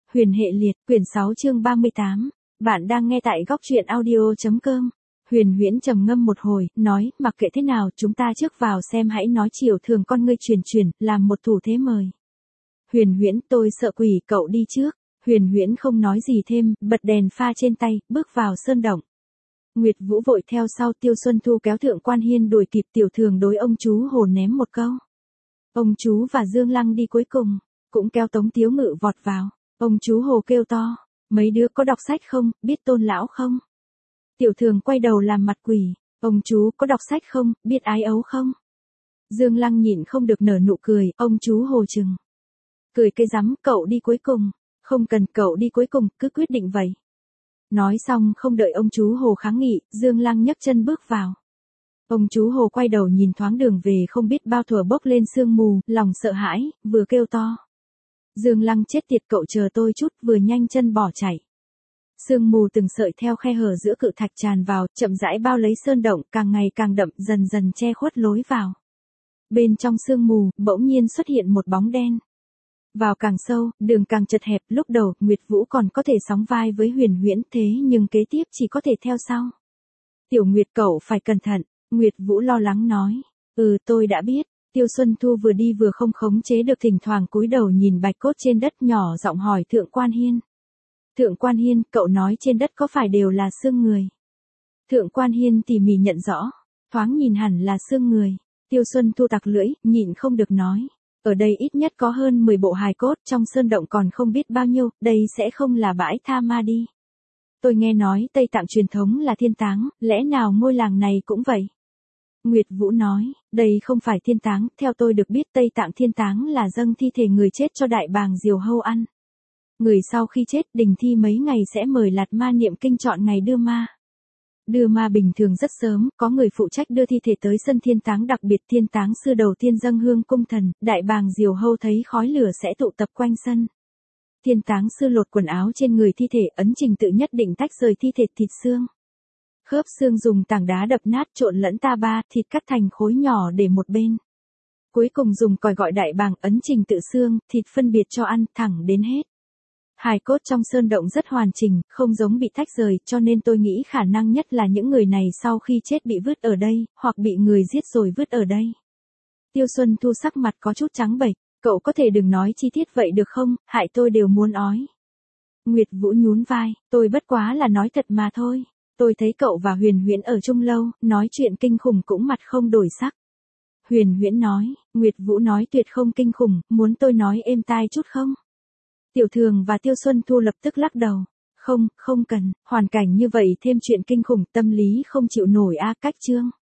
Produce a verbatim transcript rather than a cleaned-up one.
Huyền hệ liệt, quyển sáu chương ba mươi tám. Bạn đang nghe tại góc truyện audio chấm com. Huyền Huyễn trầm ngâm một hồi, nói, mặc kệ thế nào, chúng ta trước vào xem, hãy nói chiều thường con ngươi truyền truyền, làm một thủ thế mời. Huyền Huyễn, tôi sợ quỷ, cậu đi trước. Huyền Huyễn không nói gì thêm, bật đèn pha trên tay, bước vào sơn động. Nguyệt Vũ vội theo sau, Tiêu Xuân Thu kéo Thượng Quan Hiên đuổi kịp, Tiểu Thường đối ông chú Hồ ném một câu. Ông chú và Dương Lăng đi cuối cùng, cũng kéo Tống Tiếu Ngự vọt vào. Ông chú Hồ kêu to, mấy đứa có đọc sách không, biết Tôn lão không? Tiểu Thường quay đầu làm mặt quỷ, ông chú có đọc sách không, biết Ái Ấu không? Dương Lăng nhịn không được nở nụ cười, ông chú Hồ chừng. Cười cái rắm, cậu đi cuối cùng, không cần cậu đi cuối cùng, cứ quyết định vậy. Nói xong không đợi ông chú Hồ kháng nghị, Dương Lăng nhấc chân bước vào. Ông chú Hồ quay đầu nhìn thoáng đường về không biết bao thuở bốc lên sương mù, lòng sợ hãi, vừa kêu to. Dương Lăng chết tiệt, cậu chờ tôi chút, vừa nhanh chân bỏ chạy. Sương mù từng sợi theo khe hở giữa cự thạch tràn vào, chậm rãi bao lấy sơn động, càng ngày càng đậm, dần dần che khuất lối vào. Bên trong sương mù, bỗng nhiên xuất hiện một bóng đen. Vào càng sâu, đường càng chật hẹp, lúc đầu, Nguyệt Vũ còn có thể sóng vai với Huyền Huyễn, thế nhưng kế tiếp chỉ có thể theo sau. Tiểu Nguyệt, cậu phải cẩn thận, Nguyệt Vũ lo lắng nói. Ừ, tôi đã biết. Tiêu Xuân Thu vừa đi vừa không khống chế được, thỉnh thoảng cúi đầu nhìn bạch cốt trên đất, nhỏ giọng hỏi Thượng Quan Hiên. Thượng Quan Hiên, cậu nói trên đất có phải đều là xương người? Thượng Quan Hiên tỉ mỉ nhận rõ, thoáng nhìn hẳn là xương người. Tiêu Xuân Thu tặc lưỡi, nhịn không được nói. Ở đây ít nhất có hơn mười bộ hài cốt, trong sơn động còn không biết bao nhiêu, đây sẽ không là bãi tha ma đi. Tôi nghe nói Tây Tạng truyền thống là thiên táng, lẽ nào ngôi làng này cũng vậy? Nguyệt Vũ nói, đây không phải thiên táng, theo tôi được biết Tây Tạng thiên táng là dâng thi thể người chết cho đại bàng diều hâu ăn. Người sau khi chết, đình thi mấy ngày sẽ mời Lạt Ma niệm kinh chọn ngày đưa ma. Đưa ma bình thường rất sớm, có người phụ trách đưa thi thể tới sân thiên táng, đặc biệt thiên táng sư đầu tiên dâng hương cung thần, đại bàng diều hâu thấy khói lửa sẽ tụ tập quanh sân. Thiên táng sư lột quần áo trên người thi thể, ấn trình tự nhất định tách rời thi thể thịt xương. Khớp xương dùng tảng đá đập nát, trộn lẫn ta ba, thịt cắt thành khối nhỏ để một bên. Cuối cùng dùng còi gọi đại bàng, ấn trình tự xương, thịt phân biệt cho ăn, thẳng đến hết. Hài cốt trong sơn động rất hoàn chỉnh, không giống bị tách rời, cho nên tôi nghĩ khả năng nhất là những người này sau khi chết bị vứt ở đây, hoặc bị người giết rồi vứt ở đây. Tiêu Xuân Thu sắc mặt có chút trắng bệch, cậu có thể đừng nói chi tiết vậy được không, hại tôi đều muốn ói. Nguyệt Vũ nhún vai, tôi bất quá là nói thật mà thôi. Tôi thấy cậu và Huyền Huyễn ở chung lâu, nói chuyện kinh khủng cũng mặt không đổi sắc. Huyền Huyễn nói, Nguyệt Vũ nói tuyệt không kinh khủng, muốn tôi nói êm tai chút không? Tiểu Thường và Tiêu Xuân Thu lập tức lắc đầu. Không, không cần, hoàn cảnh như vậy thêm chuyện kinh khủng, tâm lý không chịu nổi a, cách chương.